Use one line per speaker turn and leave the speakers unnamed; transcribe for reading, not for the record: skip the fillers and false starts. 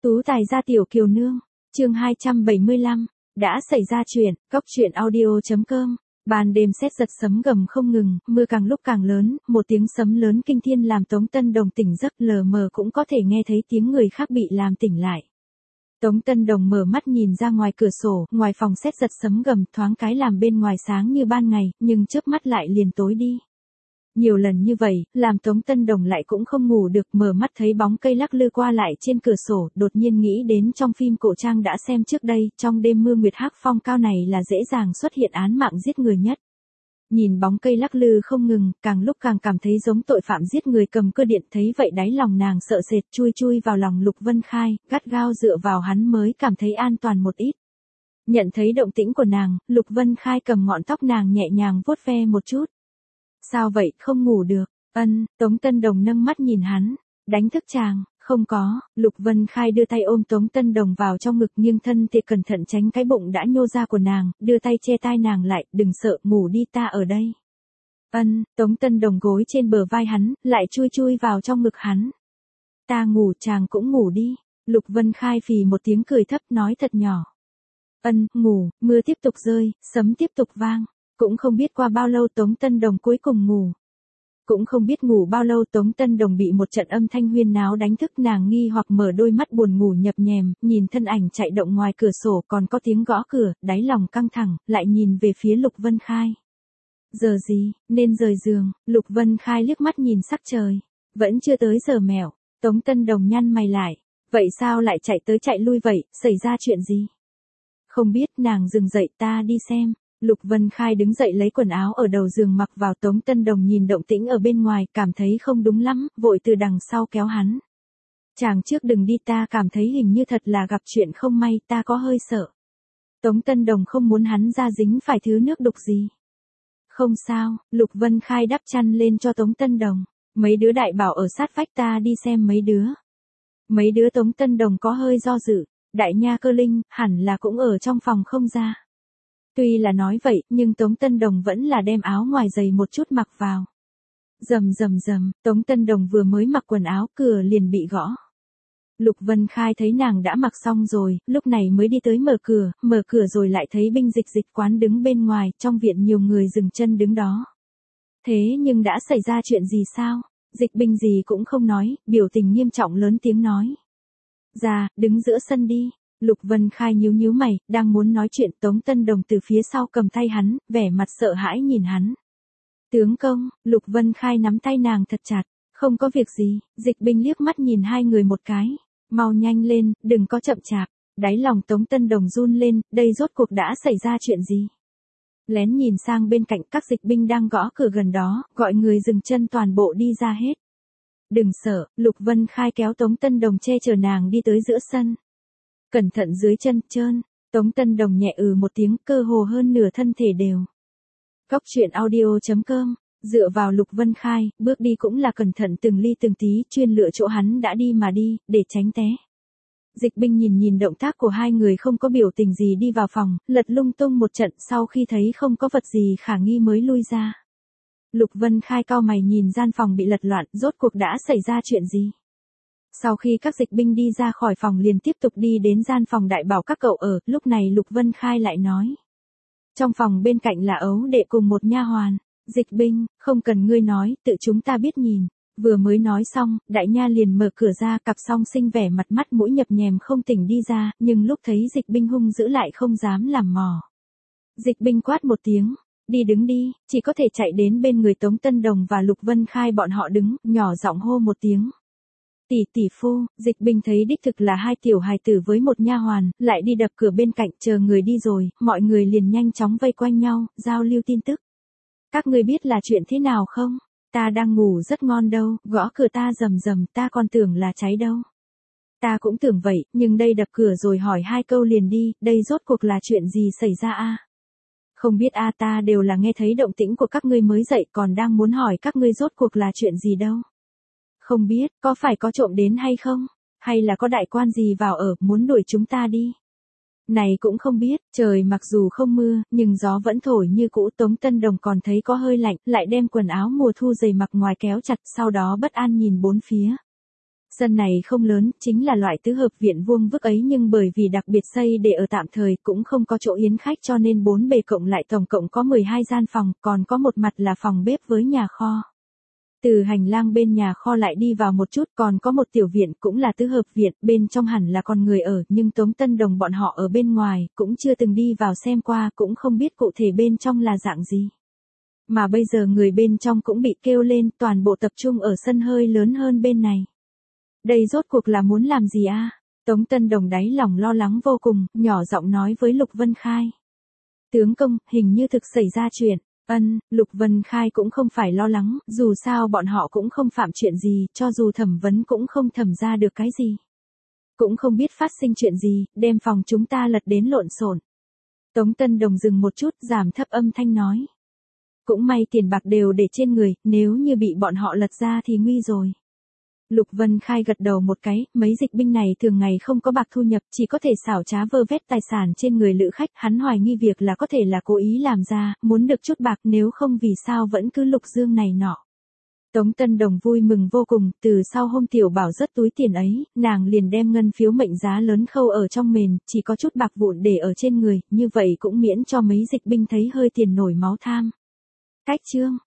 Tú tài gia tiểu kiều nương, chương 275, đã xảy ra chuyện, cóc truyện audio.com. Ban đêm sét giật sấm gầm không ngừng, mưa càng lúc càng lớn, một tiếng sấm lớn kinh thiên làm Tống Tân Đồng tỉnh giấc, lờ mờ cũng có thể nghe thấy tiếng người khác bị làm tỉnh lại. Tống Tân Đồng mở mắt nhìn ra ngoài cửa sổ, ngoài phòng sét giật sấm gầm, thoáng cái làm bên ngoài sáng như ban ngày, nhưng chớp mắt lại liền tối đi. Nhiều lần như vậy, làm Tống Tân Đồng lại cũng không ngủ được, mở mắt thấy bóng cây lắc lư qua lại trên cửa sổ, đột nhiên nghĩ đến trong phim cổ trang đã xem trước đây, trong đêm mưa nguyệt hắc phong cao này là dễ dàng xuất hiện án mạng giết người nhất. Nhìn bóng cây lắc lư không ngừng, càng lúc càng cảm thấy giống tội phạm giết người cầm cơ điện, thấy vậy đáy lòng nàng sợ sệt, chui vào lòng Lục Vân Khai, gắt gao dựa vào hắn mới cảm thấy an toàn một ít. Nhận thấy động tĩnh của nàng, Lục Vân Khai cầm ngọn tóc nàng nhẹ nhàng vuốt ve một chút. Sao vậy, không ngủ được? Tống Tân Đồng nâng mắt nhìn hắn, đánh thức chàng, không có. Lục Vân Khai đưa tay ôm Tống Tân Đồng vào trong ngực, nghiêng thân thì cẩn thận tránh cái bụng đã nhô ra của nàng, đưa tay che tai nàng lại, đừng sợ, ngủ đi, ta ở đây. Tống Tân Đồng gối trên bờ vai hắn, lại chui vào trong ngực hắn. Ta ngủ, chàng cũng ngủ đi. Lục Vân Khai phì một tiếng cười thấp, nói thật nhỏ. Ngủ. Mưa tiếp tục rơi, sấm tiếp tục vang. Cũng không biết qua bao lâu Tống Tân Đồng cuối cùng ngủ. Cũng không biết ngủ bao lâu Tống Tân Đồng bị một trận âm thanh huyên náo đánh thức, nàng nghi hoặc mở đôi mắt buồn ngủ nhập nhèm, nhìn thân ảnh chạy động ngoài cửa sổ, còn có tiếng gõ cửa, đáy lòng căng thẳng, lại nhìn về phía Lục Vân Khai. Giờ gì, nên rời giường. Lục Vân Khai liếc mắt nhìn sắc trời. Vẫn chưa tới giờ mẹo. Tống Tân Đồng nhăn mày lại. Vậy sao lại chạy tới chạy lui vậy, xảy ra chuyện gì? Không biết, nàng dừng dậy, ta đi xem. Lục Vân Khai đứng dậy lấy quần áo ở đầu giường mặc vào. Tống Tân Đồng nhìn động tĩnh ở bên ngoài, cảm thấy không đúng lắm, vội từ đằng sau kéo hắn. Chàng trước đừng đi, ta cảm thấy hình như thật là gặp chuyện không may, ta có hơi sợ. Tống Tân Đồng không muốn hắn ra dính phải thứ nước đục gì. Không sao, Lục Vân Khai đắp chăn lên cho Tống Tân Đồng. Mấy đứa đại bảo ở sát vách, ta đi xem mấy đứa. Mấy đứa Tống Tân Đồng có hơi do dự. Đại Nha Cơ Linh, hẳn là cũng ở trong phòng không ra. Tuy là nói vậy, nhưng Tống Tân Đồng vẫn là đem áo ngoài dày một chút mặc vào. Rầm, Tống Tân Đồng vừa mới mặc quần áo, cửa liền bị gõ. Lục Vân Khai thấy nàng đã mặc xong rồi, lúc này mới đi tới mở cửa rồi lại thấy binh dịch quán đứng bên ngoài, trong viện nhiều người dừng chân đứng đó. Thế nhưng đã xảy ra chuyện gì sao? Dịch binh gì cũng không nói, biểu tình nghiêm trọng lớn tiếng nói. Ra, đứng giữa sân đi. Lục Vân Khai nhíu mày, đang muốn nói chuyện, Tống Tân Đồng từ phía sau cầm tay hắn, vẻ mặt sợ hãi nhìn hắn. Tướng công. Lục Vân Khai nắm tay nàng thật chặt. Không có việc gì. Dịch binh liếc mắt nhìn hai người một cái. Mau nhanh lên, đừng có chậm chạp. Đáy lòng Tống Tân Đồng run lên, đây rốt cuộc đã xảy ra chuyện gì? Lén nhìn sang bên cạnh, các dịch binh đang gõ cửa gần đó, gọi người dừng chân toàn bộ đi ra hết. Đừng sợ. Lục Vân Khai kéo Tống Tân Đồng che chở nàng đi tới giữa sân. Cẩn thận dưới chân trơn. Tống Tân Đồng nhẹ một tiếng, cơ hồ hơn nửa thân thể đều. Cóc truyện audio.com. Dựa vào Lục Vân Khai, bước đi cũng là cẩn thận từng ly từng tí, chuyên lựa chỗ hắn đã đi mà đi, để tránh té. Dịch binh nhìn động tác của hai người không có biểu tình gì đi vào phòng, lật lung tung một trận, sau khi thấy không có vật gì khả nghi mới lui ra. Lục Vân Khai cau mày nhìn gian phòng bị lật loạn, rốt cuộc đã xảy ra chuyện gì? Sau khi các dịch binh đi ra khỏi phòng liền tiếp tục đi đến gian phòng đại bảo các cậu ở, lúc này Lục Vân Khai lại nói. Trong phòng bên cạnh là ấu đệ cùng một nha hoàn. Dịch binh, không cần ngươi nói, tự chúng ta biết nhìn. Vừa mới nói xong, đại nha liền mở cửa ra, cặp song sinh vẻ mặt mắt mũi nhập nhèm không tỉnh đi ra, nhưng lúc thấy dịch binh hung dữ lại không dám làm mò. Dịch binh quát một tiếng. Đi đứng đi, chỉ có thể chạy đến bên người Tống Tân Đồng và Lục Vân Khai bọn họ đứng, nhỏ giọng hô một tiếng. Tỷ phu. Dịch binh thấy đích thực là hai tiểu hài tử với một nha hoàn, lại đi đập cửa bên cạnh, chờ người đi rồi, mọi người liền nhanh chóng vây quanh nhau, giao lưu tin tức. Các ngươi biết là chuyện thế nào không? Ta đang ngủ rất ngon đâu, gõ cửa ta rầm, ta còn tưởng là cháy đâu. Ta cũng tưởng vậy, nhưng đây đập cửa rồi hỏi hai câu liền đi, đây rốt cuộc là chuyện gì xảy ra a? Không biết a, ta đều là nghe thấy động tĩnh của các ngươi mới dậy, còn đang muốn hỏi các ngươi rốt cuộc là chuyện gì đâu. Không biết, có phải có trộm đến hay không? Hay là có đại quan gì vào ở, muốn đuổi chúng ta đi? Này cũng không biết, trời mặc dù không mưa, nhưng gió vẫn thổi như cũ. Tống Tân Đồng còn thấy có hơi lạnh, lại đem quần áo mùa thu dày mặc ngoài kéo chặt, sau đó bất an nhìn bốn phía. Sân này không lớn, chính là loại tứ hợp viện vuông vức ấy nhưng bởi vì đặc biệt xây để ở tạm thời cũng không có chỗ yến khách cho nên 4 bề cộng lại tổng cộng có 12 gian phòng, còn có một mặt là phòng bếp với nhà kho. Từ hành lang bên nhà kho lại đi vào một chút còn có một tiểu viện cũng là tứ hợp viện, bên trong hẳn là còn người ở nhưng Tống Tân Đồng bọn họ ở bên ngoài, cũng chưa từng đi vào xem qua cũng không biết cụ thể bên trong là dạng gì. Mà bây giờ người bên trong cũng bị kêu lên toàn bộ tập trung ở sân hơi lớn hơn bên này. Đây rốt cuộc là muốn làm gì a? Tống Tân Đồng đáy lòng lo lắng vô cùng, nhỏ giọng nói với Lục Vân Khai. Tướng công, hình như thực xảy ra chuyện. Lục Vân Khai cũng không phải lo lắng, dù sao bọn họ cũng không phạm chuyện gì, cho dù thẩm vấn cũng không thẩm ra được cái gì. Cũng không biết phát sinh chuyện gì, đem phòng chúng ta lật đến lộn xộn. Tống Tân Đồng dừng một chút, giảm thấp âm thanh nói. Cũng may tiền bạc đều để trên người, nếu như bị bọn họ lật ra thì nguy rồi. Lục Vân Khai gật đầu một cái, mấy dịch binh này thường ngày không có bạc thu nhập, chỉ có thể xảo trá vơ vét tài sản trên người lữ khách, hắn hoài nghi việc là có thể là cố ý làm ra, muốn được chút bạc nếu không vì sao vẫn cứ lục dương này nọ. Tống Tân Đồng vui mừng vô cùng, từ sau hôm Tiểu Bảo rớt túi tiền ấy, nàng liền đem ngân phiếu mệnh giá lớn khâu ở trong mền, chỉ có chút bạc vụn để ở trên người, như vậy cũng miễn cho mấy dịch binh thấy hơi tiền nổi máu tham. Cách chương